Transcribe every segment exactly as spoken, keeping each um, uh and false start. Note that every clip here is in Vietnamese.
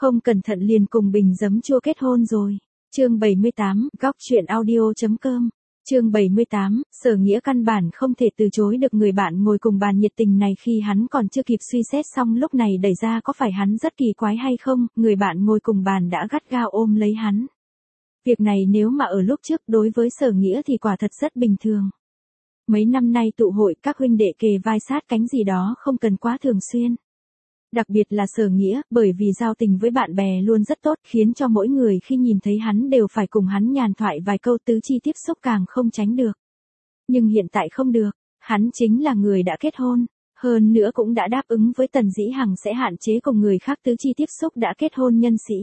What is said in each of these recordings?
Không cẩn thận liền cùng bình giấm chua kết hôn rồi. Chương bảy mươi tám, góc chuyện audio.com. Chương bảy mươi tám, Sở Nghĩa căn bản không thể từ chối được người bạn ngồi cùng bàn nhiệt tình này khi hắn còn chưa kịp suy xét xong lúc này đẩy ra có phải hắn rất kỳ quái hay không, người bạn ngồi cùng bàn đã gắt gao ôm lấy hắn. Việc này nếu mà ở lúc trước đối với Sở Nghĩa thì quả thật rất bình thường. Mấy năm nay tụ hội các huynh đệ kề vai sát cánh gì đó không cần quá thường xuyên. Đặc biệt là Sở Nghĩa, bởi vì giao tình với bạn bè luôn rất tốt khiến cho mỗi người khi nhìn thấy hắn đều phải cùng hắn nhàn thoại vài câu, tứ chi tiếp xúc càng không tránh được. Nhưng hiện tại không được, hắn chính là người đã kết hôn, hơn nữa cũng đã đáp ứng với Tần Dĩ Hằng sẽ hạn chế cùng người khác tứ chi tiếp xúc đã kết hôn nhân sĩ.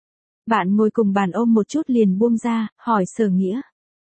Bạn ngồi cùng bàn ôm một chút liền buông ra, hỏi Sở Nghĩa.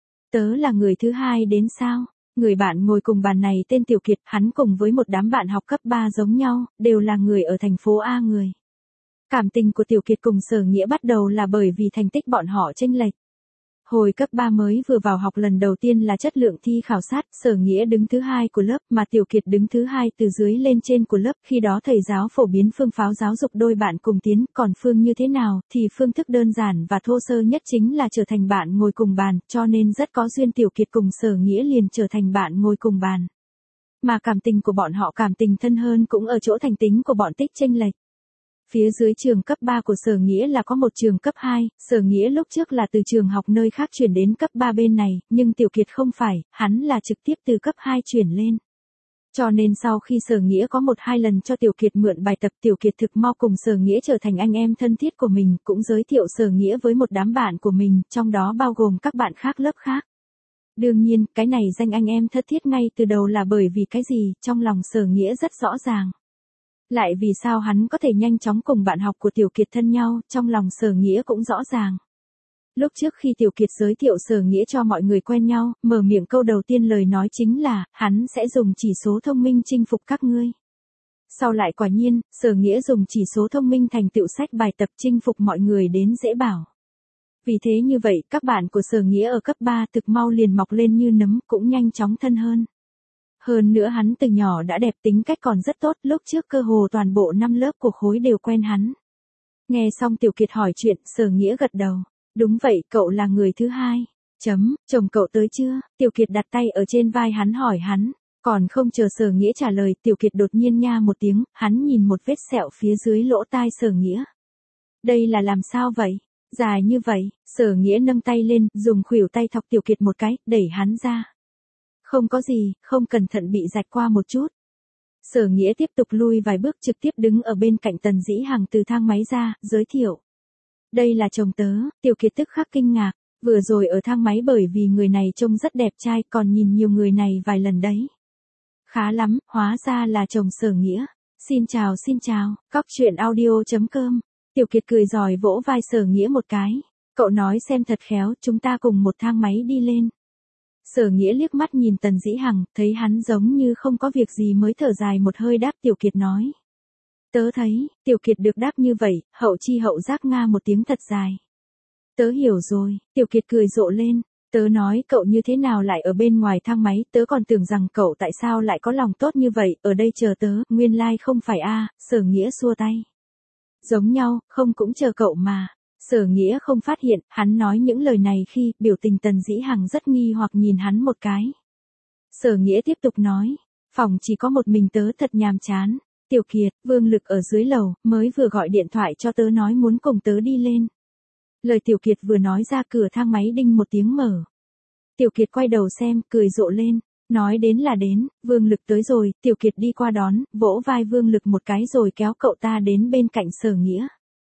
Tớ là người thứ hai đến sao? Người bạn ngồi cùng bàn này tên Tiểu Kiệt, hắn cùng với một đám bạn học cấp ba giống nhau, đều là người ở thành phố A người. Cảm tình của Tiểu Kiệt cùng Sở Nghĩa bắt đầu là bởi vì thành tích bọn họ chênh lệch. Hồi cấp ba mới vừa vào học lần đầu tiên là chất lượng thi khảo sát, Sở Nghĩa đứng thứ hai của lớp mà Tiểu Kiệt đứng thứ hai từ dưới lên trên của lớp, khi đó thầy giáo phổ biến phương pháp giáo dục đôi bạn cùng tiến, còn phương như thế nào thì phương thức đơn giản và thô sơ nhất chính là trở thành bạn ngồi cùng bàn, cho nên rất có duyên Tiểu Kiệt cùng Sở Nghĩa liền trở thành bạn ngồi cùng bàn. Mà cảm tình của bọn họ cảm tình thân hơn cũng ở chỗ thành tính của bọn tích chênh lệch. Phía dưới trường cấp ba của Sở Nghĩa là có một trường cấp hai, Sở Nghĩa lúc trước là từ trường học nơi khác chuyển đến cấp ba bên này, nhưng Tiểu Kiệt không phải, hắn là trực tiếp từ cấp hai chuyển lên. Cho nên sau khi Sở Nghĩa có một hai lần cho Tiểu Kiệt mượn bài tập, Tiểu Kiệt thực mau cùng Sở Nghĩa trở thành anh em thân thiết của mình, cũng giới thiệu Sở Nghĩa với một đám bạn của mình, trong đó bao gồm các bạn khác lớp khác. Đương nhiên, cái này danh anh em thân thiết ngay từ đầu là bởi vì cái gì, trong lòng Sở Nghĩa rất rõ ràng. Lại vì sao hắn có thể nhanh chóng cùng bạn học của Tiểu Kiệt thân nhau, trong lòng Sở Nghĩa cũng rõ ràng. Lúc trước khi Tiểu Kiệt giới thiệu Sở Nghĩa cho mọi người quen nhau, mở miệng câu đầu tiên lời nói chính là, hắn sẽ dùng chỉ số thông minh chinh phục các ngươi. Sau lại quả nhiên, Sở Nghĩa dùng chỉ số thông minh thành tựu sách bài tập chinh phục mọi người đến dễ bảo. Vì thế như vậy, các bạn của Sở Nghĩa ở cấp ba thực mau liền mọc lên như nấm, cũng nhanh chóng thân hơn. Hơn nữa hắn từ nhỏ đã đẹp, tính cách còn rất tốt, lúc trước cơ hồ toàn bộ năm lớp của khối đều quen hắn. Nghe xong Tiểu Kiệt hỏi chuyện, Sở Nghĩa gật đầu. Đúng vậy, cậu là người thứ hai. Chấm, chồng cậu tới chưa? Tiểu Kiệt đặt tay ở trên vai hắn hỏi hắn. Còn không chờ Sở Nghĩa trả lời, Tiểu Kiệt đột nhiên nha một tiếng, hắn nhìn một vết sẹo phía dưới lỗ tai Sở Nghĩa. Đây là làm sao vậy? Dài như vậy, Sở Nghĩa nâng tay lên, dùng khuỷu tay thọc Tiểu Kiệt một cái, đẩy hắn ra. Không có gì, không cẩn thận bị rạch qua một chút. Sở Nghĩa tiếp tục lui vài bước trực tiếp đứng ở bên cạnh Tần Dĩ Hằng từ thang máy ra, giới thiệu. Đây là chồng tớ, Tiểu Kiệt tức khắc kinh ngạc, vừa rồi ở thang máy bởi vì người này trông rất đẹp trai còn nhìn nhiều người này vài lần đấy. Khá lắm, hóa ra là chồng Sở Nghĩa. Xin chào xin chào, góc chuyện audio.com. Tiểu Kiệt cười giỏi vỗ vai Sở Nghĩa một cái. Cậu nói xem thật khéo, chúng ta cùng một thang máy đi lên. Sở Nghĩa liếc mắt nhìn Tần Dĩ Hằng, thấy hắn giống như không có việc gì mới thở dài một hơi đáp Tiểu Kiệt nói. Tớ thấy, Tiểu Kiệt được đáp như vậy, hậu chi hậu giác nga một tiếng thật dài. Tớ hiểu rồi, Tiểu Kiệt cười rộ lên. Tớ nói cậu như thế nào lại ở bên ngoài thang máy, tớ còn tưởng rằng cậu tại sao lại có lòng tốt như vậy, ở đây chờ tớ, nguyên lai like không phải a. Sở Nghĩa xua tay. Giống nhau, không cũng chờ cậu mà. Sở Nghĩa không phát hiện, hắn nói những lời này khi, biểu tình Tần Dĩ Hằng rất nghi hoặc nhìn hắn một cái. Sở Nghĩa tiếp tục nói, phòng chỉ có một mình tớ thật nhàm chán. Tiểu Kiệt, Vương Lực ở dưới lầu, mới vừa gọi điện thoại cho tớ nói muốn cùng tớ đi lên. Lời Tiểu Kiệt vừa nói ra cửa thang máy đinh một tiếng mở. Tiểu Kiệt quay đầu xem, cười rộ lên, nói đến là đến, Vương Lực tới rồi, Tiểu Kiệt đi qua đón, vỗ vai Vương Lực một cái rồi kéo cậu ta đến bên cạnh Sở Nghĩa.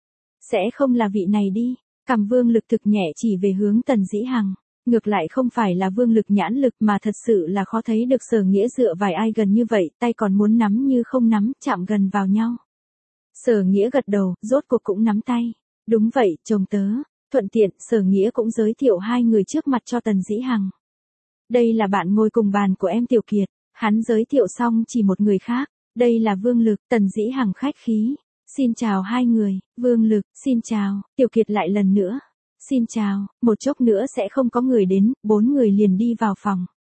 Sẽ không là vị này đi, cằm Vương Lực thực nhẹ chỉ về hướng Tần Dĩ Hằng. Ngược lại không phải là Vương Lực nhãn lực mà thật sự là khó thấy được Sở Nghĩa dựa vài ai gần như vậy, tay còn muốn nắm như không nắm, chạm gần vào nhau. Sở Nghĩa gật đầu, rốt cuộc cũng nắm tay. Đúng vậy, chồng tớ. Thuận tiện, Sở Nghĩa cũng giới thiệu hai người trước mặt cho Tần Dĩ Hằng. Đây là bạn ngồi cùng bàn của em Tiểu Kiệt. Hắn giới thiệu xong chỉ một người khác. Đây là Vương Lực, Tần Dĩ Hằng khách khí. Xin chào hai người, Vương Lực, xin chào, Tiểu Kiệt lại lần nữa. Xin chào, một chốc nữa sẽ không có người đến, bốn người liền đi vào phòng.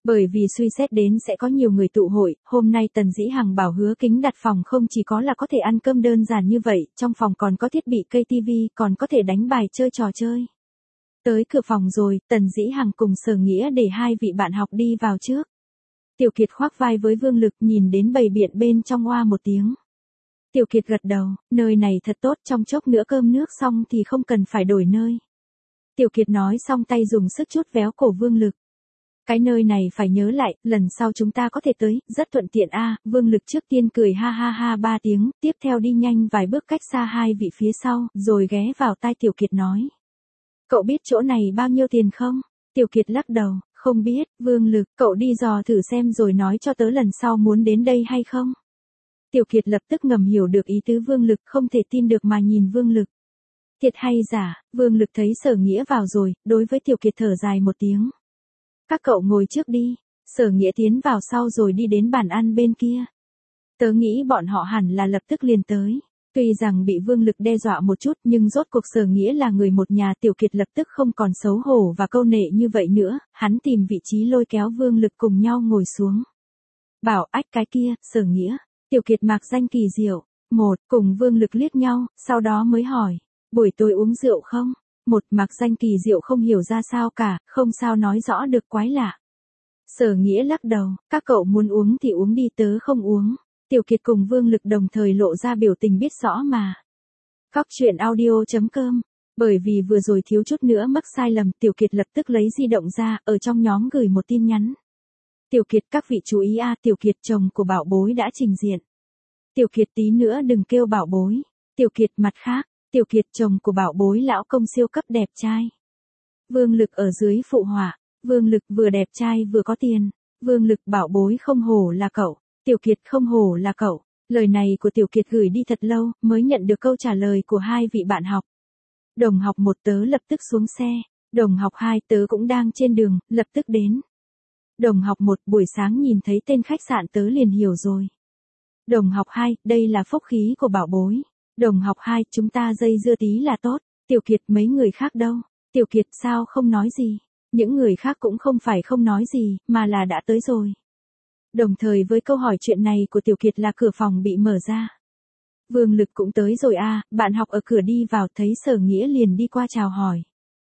Bởi vì suy xét đến sẽ có nhiều người tụ hội, hôm nay Tần Dĩ Hằng bảo Hứa Kính đặt phòng không chỉ có là có thể ăn cơm đơn giản như vậy, trong phòng còn có thiết bị cây tivi, còn có thể đánh bài chơi trò chơi. Tới cửa phòng rồi, Tần Dĩ Hằng cùng Sở Nghĩa để hai vị bạn học đi vào trước. Tiểu Kiệt khoác vai với Vương Lực nhìn đến bầy biện bên trong oa một tiếng. Tiểu Kiệt gật đầu, nơi này thật tốt, trong chốc nữa cơm nước xong thì không cần phải đổi nơi. Tiểu Kiệt nói xong tay dùng sức chút véo cổ Vương Lực. Cái nơi này phải nhớ lại, lần sau chúng ta có thể tới, rất thuận tiện a. À, Vương Lực trước tiên cười ha ha ha ba tiếng, tiếp theo đi nhanh vài bước cách xa hai vị phía sau, rồi ghé vào tai Tiểu Kiệt nói. Cậu biết chỗ này bao nhiêu tiền không? Tiểu Kiệt lắc đầu, không biết. Vương Lực, cậu đi dò thử xem rồi nói cho tớ lần sau muốn đến đây hay không? Tiểu Kiệt lập tức ngầm hiểu được ý tứ Vương Lực, không thể tin được mà nhìn Vương Lực. Thiệt hay giả? Vương Lực thấy Sở Nghĩa vào rồi, đối với Tiểu Kiệt thở dài một tiếng. Các cậu ngồi trước đi. Sở Nghĩa tiến vào sau rồi đi đến bàn ăn bên kia. Tớ nghĩ bọn họ hẳn là lập tức liền tới. Tuy rằng bị Vương Lực đe dọa một chút nhưng rốt cuộc Sở Nghĩa là người một nhà. Tiểu Kiệt lập tức không còn xấu hổ và câu nệ như vậy nữa, hắn tìm vị trí lôi kéo Vương Lực cùng nhau ngồi xuống. Bảo ách cái kia, Sở Nghĩa. Tiểu Kiệt mạc danh kỳ diệu. Một, cùng Vương Lực liếc nhau, sau đó mới hỏi. Buổi tối uống rượu không? Một, mạc danh kỳ diệu không hiểu ra sao cả, không sao nói rõ được, quái lạ. Sở Nghĩa lắc đầu, các cậu muốn uống thì uống đi, tớ không uống. Tiểu Kiệt cùng Vương Lực đồng thời lộ ra biểu tình biết rõ mà. Cóc truyện audio chấm com. Bởi vì vừa rồi thiếu chút nữa mắc sai lầm, Tiểu Kiệt lập tức lấy di động ra, ở trong nhóm gửi một tin nhắn. Tiểu Kiệt, các vị chú ý a, Tiểu Kiệt chồng của Bảo Bối đã trình diện. Tiểu Kiệt tí nữa đừng kêu Bảo Bối. Tiểu Kiệt mặt khác, Tiểu Kiệt chồng của Bảo Bối lão công siêu cấp đẹp trai. Vương Lực ở dưới phụ họa. Vương Lực vừa đẹp trai vừa có tiền. Vương Lực, Bảo Bối không hổ là cậu. Tiểu Kiệt, không hổ là cậu. Lời này của Tiểu Kiệt gửi đi thật lâu, mới nhận được câu trả lời của hai vị bạn học. Đồng học một tớ lập tức xuống xe. Đồng học hai tớ cũng đang trên đường, lập tức đến. Đồng học một buổi sáng nhìn thấy tên khách sạn tớ liền hiểu rồi. Đồng học hai, đây là phúc khí của Bảo Bối. Đồng học hai, chúng ta dây dưa tí là tốt. Tiểu Kiệt, mấy người khác đâu? Tiểu Kiệt, sao không nói gì? Những người khác cũng không phải không nói gì, mà là đã tới rồi. Đồng thời với câu hỏi chuyện này của Tiểu Kiệt là cửa phòng bị mở ra. Vương Lực cũng tới rồi a. À, bạn học ở cửa đi vào thấy Sở Nghĩa liền đi qua chào hỏi.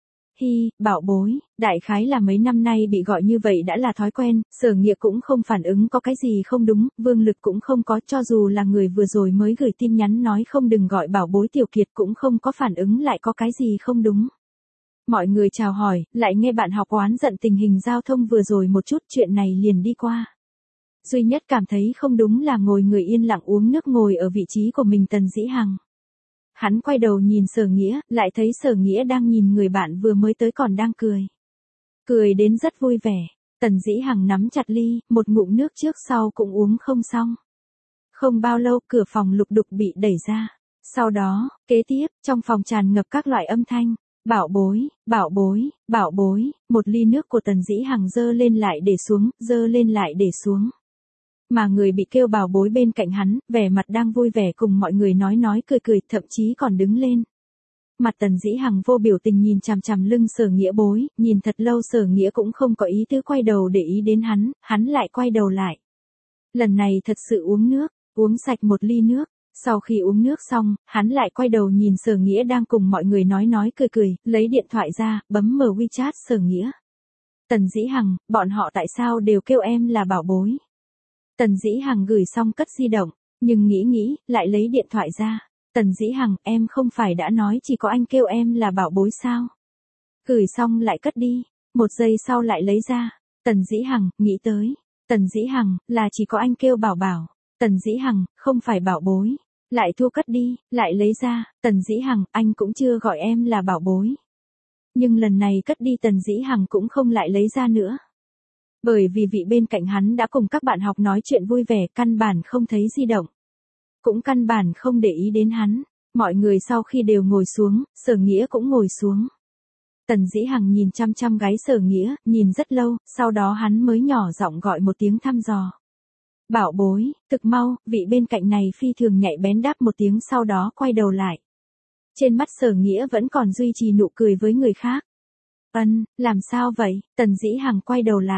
Hi, Bảo Bối, đại khái là mấy năm nay bị gọi như vậy đã là thói quen, Sở Nghĩa cũng không phản ứng có cái gì không đúng, Vương Lực cũng không có, cho dù là người vừa rồi mới gửi tin nhắn nói không đừng gọi Bảo Bối, Tiểu Kiệt cũng không có phản ứng lại có cái gì không đúng. Mọi người chào hỏi, lại nghe bạn học oán giận tình hình giao thông vừa rồi một chút, chuyện này liền đi qua. Duy nhất cảm thấy không đúng là ngồi người yên lặng uống nước ngồi ở vị trí của mình Tần Dĩ Hằng. Hắn quay đầu nhìn Sở Nghĩa, lại thấy Sở Nghĩa đang nhìn người bạn vừa mới tới còn đang cười. Cười đến rất vui vẻ. Tần Dĩ Hằng nắm chặt ly, một ngụm nước trước sau cũng uống không xong. Không bao lâu cửa phòng lục đục bị đẩy ra. Sau đó, kế tiếp, trong phòng tràn ngập các loại âm thanh. Bảo Bối, Bảo Bối, Bảo Bối, một ly nước của Tần Dĩ Hằng dơ lên lại để xuống, dơ lên lại để xuống. Mà người bị kêu Bảo Bối bên cạnh hắn, vẻ mặt đang vui vẻ cùng mọi người nói nói cười cười, thậm chí còn đứng lên. Mặt Tần Dĩ Hằng vô biểu tình nhìn chằm chằm lưng Sở Nghĩa Bối, nhìn thật lâu Sở Nghĩa cũng không có ý tứ quay đầu để ý đến hắn, hắn lại quay đầu lại. Lần này thật sự uống nước, uống sạch một ly nước. Sau khi uống nước xong, hắn lại quay đầu nhìn Sở Nghĩa đang cùng mọi người nói nói cười cười, lấy điện thoại ra, bấm mở WeChat Sở Nghĩa. Tần Dĩ Hằng, bọn họ tại sao đều kêu em là Bảo Bối? Tần Dĩ Hằng gửi xong cất di động, nhưng nghĩ nghĩ, lại lấy điện thoại ra. Tần Dĩ Hằng, em không phải đã nói chỉ có anh kêu em là Bảo Bối sao? Gửi xong lại cất đi, một giây sau lại lấy ra. Tần Dĩ Hằng, nghĩ tới. Tần Dĩ Hằng, là chỉ có anh kêu Bảo Bảo. Tần Dĩ Hằng, không phải Bảo Bối. Lại thua cất đi, lại lấy ra. Tần Dĩ Hằng, anh cũng chưa gọi em là Bảo Bối. Nhưng lần này cất đi Tần Dĩ Hằng cũng không lại lấy ra nữa. Bởi vì vị bên cạnh hắn đã cùng các bạn học nói chuyện vui vẻ, căn bản không thấy di động. Cũng căn bản không để ý đến hắn. Mọi người sau khi đều ngồi xuống, Sở Nghĩa cũng ngồi xuống. Tần Dĩ Hằng nhìn chăm chăm gái Sở Nghĩa, nhìn rất lâu, sau đó hắn mới nhỏ giọng gọi một tiếng thăm dò. Bảo Bối, thực mau, vị bên cạnh này phi thường nhạy bén đáp một tiếng sau đó quay đầu lại. Trên mắt Sở Nghĩa vẫn còn duy trì nụ cười với người khác. Ân, làm sao vậy? Tần Dĩ Hằng quay đầu lại.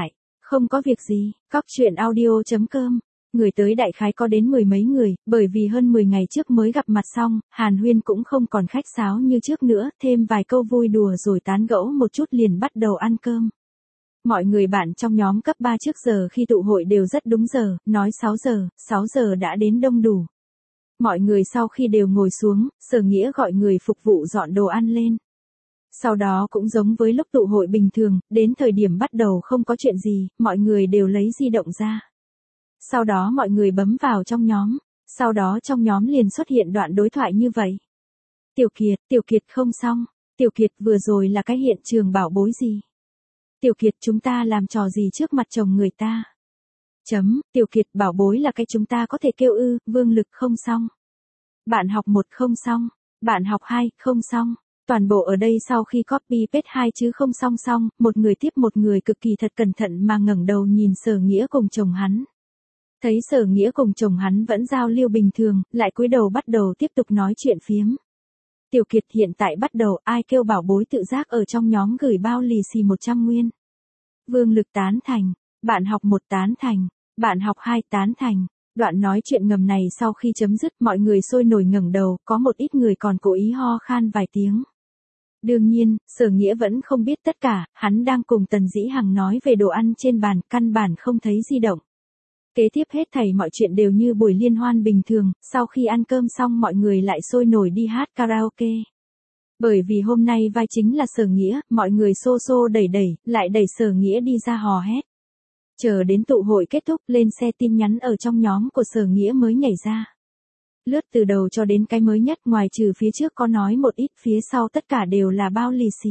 Không có việc gì, cóc truyện audio.com. Người tới đại khái có đến mười mấy người, bởi vì hơn mười ngày trước mới gặp mặt xong, Hàn Huyên cũng không còn khách sáo như trước nữa, thêm vài câu vui đùa rồi tán gẫu một chút liền bắt đầu ăn cơm. Mọi người bạn trong nhóm cấp ba trước giờ khi tụ hội đều rất đúng giờ, nói sáu giờ, sáu giờ đã đến đông đủ. Mọi người sau khi đều ngồi xuống, Sở Nghĩa gọi người phục vụ dọn đồ ăn lên. Sau đó cũng giống với lúc tụ hội bình thường, đến thời điểm bắt đầu không có chuyện gì, mọi người đều lấy di động ra. Sau đó mọi người bấm vào trong nhóm, sau đó trong nhóm liền xuất hiện đoạn đối thoại như vậy. Tiểu Kiệt, Tiểu Kiệt không xong, Tiểu Kiệt vừa rồi là cái hiện trường bảo bối gì? Tiểu Kiệt chúng ta làm trò gì trước mặt chồng người ta? Chấm, Tiểu Kiệt bảo bối là cái chúng ta có thể kêu ư, Vương Lực không xong. Bạn học một không xong, bạn học hai không xong. Toàn bộ ở đây sau khi copy paste hai chữ không song song, một người tiếp một người cực kỳ thật cẩn thận mà ngẩng đầu nhìn Sở Nghĩa cùng chồng hắn. Thấy Sở Nghĩa cùng chồng hắn vẫn giao lưu bình thường, lại cúi đầu bắt đầu tiếp tục nói chuyện phiếm. Tiểu Kiệt hiện tại bắt đầu ai kêu bảo bối tự giác ở trong nhóm gửi bao lì xì một trăm nguyên. Vương Lực tán thành, bạn học một tán thành, bạn học hai tán thành. Đoạn nói chuyện ngầm này sau khi chấm dứt mọi người sôi nổi ngẩng đầu, có một ít người còn cố ý ho khan vài tiếng. Đương nhiên, Sở Nghĩa vẫn không biết tất cả, hắn đang cùng Tần Dĩ Hằng nói về đồ ăn trên bàn, căn bản không thấy di động. Kế tiếp hết thảy mọi chuyện đều như buổi liên hoan bình thường, sau khi ăn cơm xong mọi người lại sôi nổi đi hát karaoke. Bởi vì hôm nay vai chính là Sở Nghĩa, mọi người xô xô đẩy đẩy, lại đẩy Sở Nghĩa đi ra hò hét. Chờ đến tụ hội kết thúc lên xe tin nhắn ở trong nhóm của Sở Nghĩa mới nhảy ra. Lướt từ đầu cho đến cái mới nhất ngoài trừ phía trước có nói một ít phía sau tất cả đều là bao lì xì.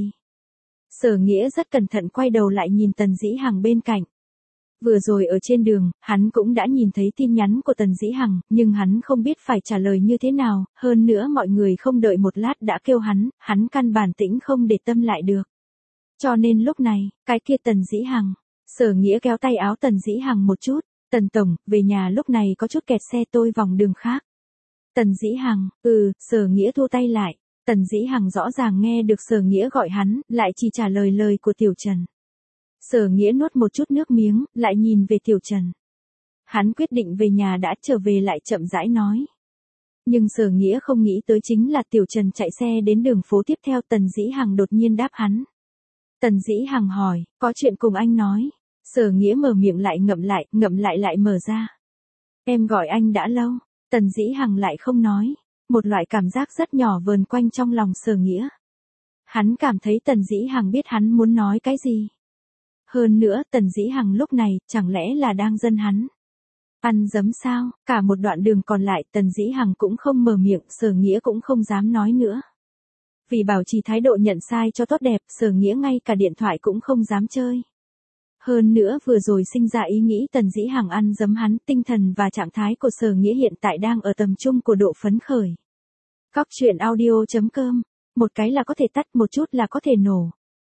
Sở Nghĩa rất cẩn thận quay đầu lại nhìn Tần Dĩ Hằng bên cạnh. Vừa rồi ở trên đường, hắn cũng đã nhìn thấy tin nhắn của Tần Dĩ Hằng, nhưng hắn không biết phải trả lời như thế nào, hơn nữa mọi người không đợi một lát đã kêu hắn, hắn căn bản tĩnh không để tâm lại được. Cho nên lúc này, cái kia Tần Dĩ Hằng, Sở Nghĩa kéo tay áo Tần Dĩ Hằng một chút, Tần Tổng, về nhà lúc này có chút kẹt xe tôi vòng đường khác. Tần Dĩ Hằng, ừ, Sở Nghĩa thu tay lại, Tần Dĩ Hằng rõ ràng nghe được Sở Nghĩa gọi hắn, lại chỉ trả lời lời của Tiểu Trần. Sở Nghĩa nuốt một chút nước miếng, lại nhìn về Tiểu Trần. Hắn quyết định về nhà đã trở về lại chậm rãi nói. Nhưng Sở Nghĩa không nghĩ tới chính là Tiểu Trần chạy xe đến đường phố tiếp theo Tần Dĩ Hằng đột nhiên đáp hắn. Tần Dĩ Hằng hỏi, có chuyện cùng anh nói. Sở Nghĩa mở miệng lại ngậm lại, ngậm lại lại mở ra. Em gọi anh đã lâu. Tần Dĩ Hằng lại không nói. Một loại cảm giác rất nhỏ vờn quanh trong lòng Sở Nghĩa. Hắn cảm thấy Tần Dĩ Hằng biết hắn muốn nói cái gì. Hơn nữa Tần Dĩ Hằng lúc này chẳng lẽ là đang giân hắn. Ăn dấm sao, cả một đoạn đường còn lại Tần Dĩ Hằng cũng không mở miệng, Sở Nghĩa cũng không dám nói nữa. Vì bảo trì thái độ nhận sai cho tốt đẹp, Sở Nghĩa ngay cả điện thoại cũng không dám chơi. Hơn nữa vừa rồi sinh ra ý nghĩ Tần Dĩ Hằng ăn dấm hắn, tinh thần và trạng thái của Sở Nghĩa hiện tại đang ở tầm trung của độ phấn khởi. Cóc truyện audio.com, một cái là có thể tắt, một chút là có thể nổ.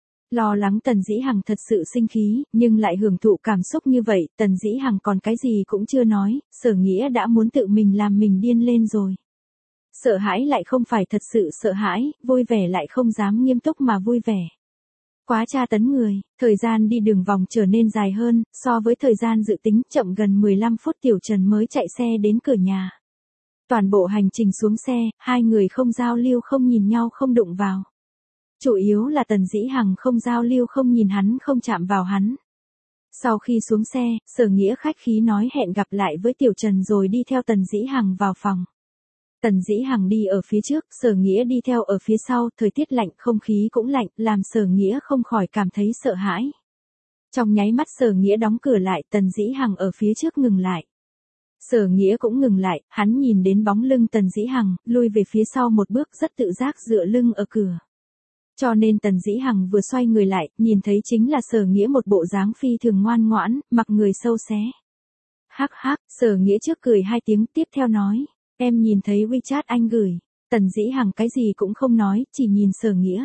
Lo lắng Tần Dĩ Hằng thật sự sinh khí, nhưng lại hưởng thụ cảm xúc như vậy, Tần Dĩ Hằng còn cái gì cũng chưa nói, Sở Nghĩa đã muốn tự mình làm mình điên lên rồi. Sợ hãi lại không phải thật sự sợ hãi, vui vẻ lại không dám nghiêm túc mà vui vẻ. Quá tra tấn người, thời gian đi đường vòng trở nên dài hơn, so với thời gian dự tính chậm gần mười lăm phút Tiểu Trần mới chạy xe đến cửa nhà. Toàn bộ hành trình xuống xe, hai người không giao lưu không nhìn nhau không đụng vào. Chủ yếu là Tần Dĩ Hằng không giao lưu không nhìn hắn không chạm vào hắn. Sau khi xuống xe, Sở Nghĩa khách khí nói hẹn gặp lại với Tiểu Trần rồi đi theo Tần Dĩ Hằng vào phòng. Tần Dĩ Hằng đi ở phía trước, Sở Nghĩa đi theo ở phía sau, thời tiết lạnh, không khí cũng lạnh, làm Sở Nghĩa không khỏi cảm thấy sợ hãi. Trong nháy mắt Sở Nghĩa đóng cửa lại, Tần Dĩ Hằng ở phía trước ngừng lại. Sở Nghĩa cũng ngừng lại, hắn nhìn đến bóng lưng Tần Dĩ Hằng, lui về phía sau một bước rất tự giác dựa lưng ở cửa. Cho nên Tần Dĩ Hằng vừa xoay người lại, nhìn thấy chính là Sở Nghĩa một bộ dáng phi thường ngoan ngoãn, mặc người sâu xé. Hắc hắc, Sở Nghĩa trước cười hai tiếng tiếp theo nói, em nhìn thấy WeChat anh gửi. Tần Dĩ Hằng cái gì cũng không nói, chỉ nhìn Sở Nghĩa.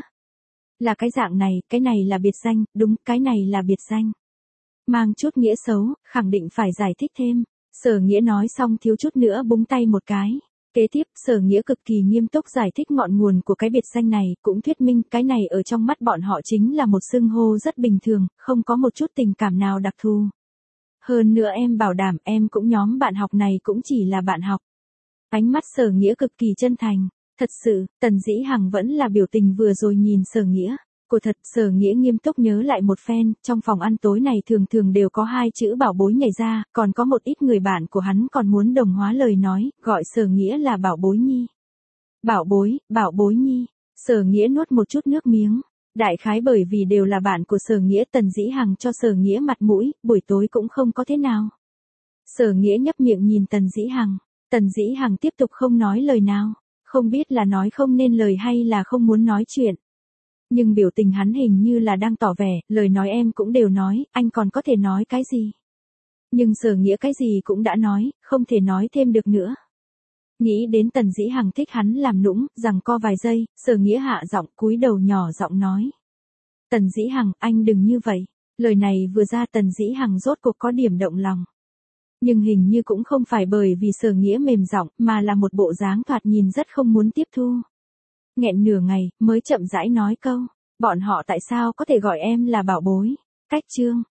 Là cái dạng này, cái này là biệt danh, đúng, cái này là biệt danh. Mang chút nghĩa xấu, khẳng định phải giải thích thêm. Sở Nghĩa nói xong thiếu chút nữa búng tay một cái. Kế tiếp, Sở Nghĩa cực kỳ nghiêm túc giải thích ngọn nguồn của cái biệt danh này, cũng thuyết minh cái này ở trong mắt bọn họ chính là một xưng hô rất bình thường, không có một chút tình cảm nào đặc thù. Hơn nữa em bảo đảm em cũng nhóm bạn học này cũng chỉ là bạn học. Ánh mắt Sở Nghĩa cực kỳ chân thành. Thật sự, Tần Dĩ Hằng vẫn là biểu tình vừa rồi nhìn Sở Nghĩa. Cô thật, Sở Nghĩa nghiêm túc nhớ lại một phen, trong phòng ăn tối này thường thường đều có hai chữ bảo bối nhảy ra, còn có một ít người bạn của hắn còn muốn đồng hóa lời nói, gọi Sở Nghĩa là bảo bối nhi. Bảo bối, bảo bối nhi. Sở Nghĩa nuốt một chút nước miếng. Đại khái bởi vì đều là bạn của Sở Nghĩa, Tần Dĩ Hằng cho Sở Nghĩa mặt mũi, buổi tối cũng không có thế nào. Sở Nghĩa nhấp miệng nhìn Tần Dĩ Hằng. Tần Dĩ Hằng tiếp tục không nói lời nào. Không biết là nói không nên lời hay là không muốn nói chuyện. Nhưng biểu tình hắn hình như là đang tỏ vẻ, lời nói em cũng đều nói, anh còn có thể nói cái gì. Nhưng Sở Nghĩa cái gì cũng đã nói, không thể nói thêm được nữa. Nghĩ đến Tần Dĩ Hằng thích hắn làm nũng, rằng co vài giây, Sở Nghĩa hạ giọng cúi đầu nhỏ giọng nói. Tần Dĩ Hằng, anh đừng như vậy. Lời này vừa ra Tần Dĩ Hằng rốt cuộc có điểm động lòng. Nhưng hình như cũng không phải bởi vì Sở Nghĩa mềm giọng, mà là một bộ dáng thoạt nhìn rất không muốn tiếp thu. Nghẹn nửa ngày, mới chậm rãi nói câu, bọn họ tại sao có thể gọi em là bảo bối. Cách chương